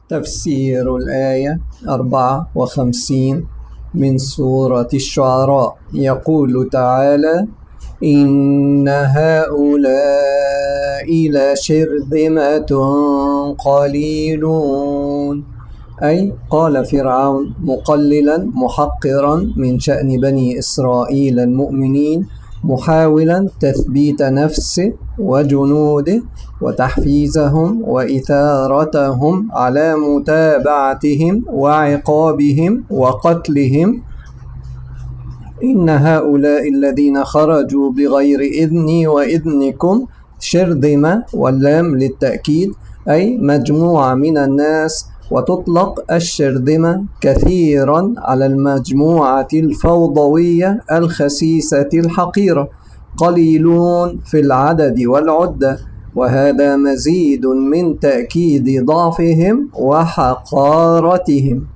تفسير الآية 54 من سورة الشعراء. يقول تعالى: إن هؤلاء لشرذمة قليلون. أي قال فرعون مقللا محقرا من شأن بني إسرائيل المؤمنين، محاولا تثبيت نفسه وجنوده وتحفيزهم وإثارتهم على متابعتهم وعقابهم وقتلهم. إن هؤلاء الذين خرجوا بغير إذني وإذنكم شرذمة، واللام للتأكيد، أي مجموعة من الناس. وتطلق الشرذمة كثيرا على المجموعة الفوضوية الخسيسة الحقيرة، قليلون في العدد والعدة، وهذا مزيد من تأكيد ضعفهم وحقارتهم.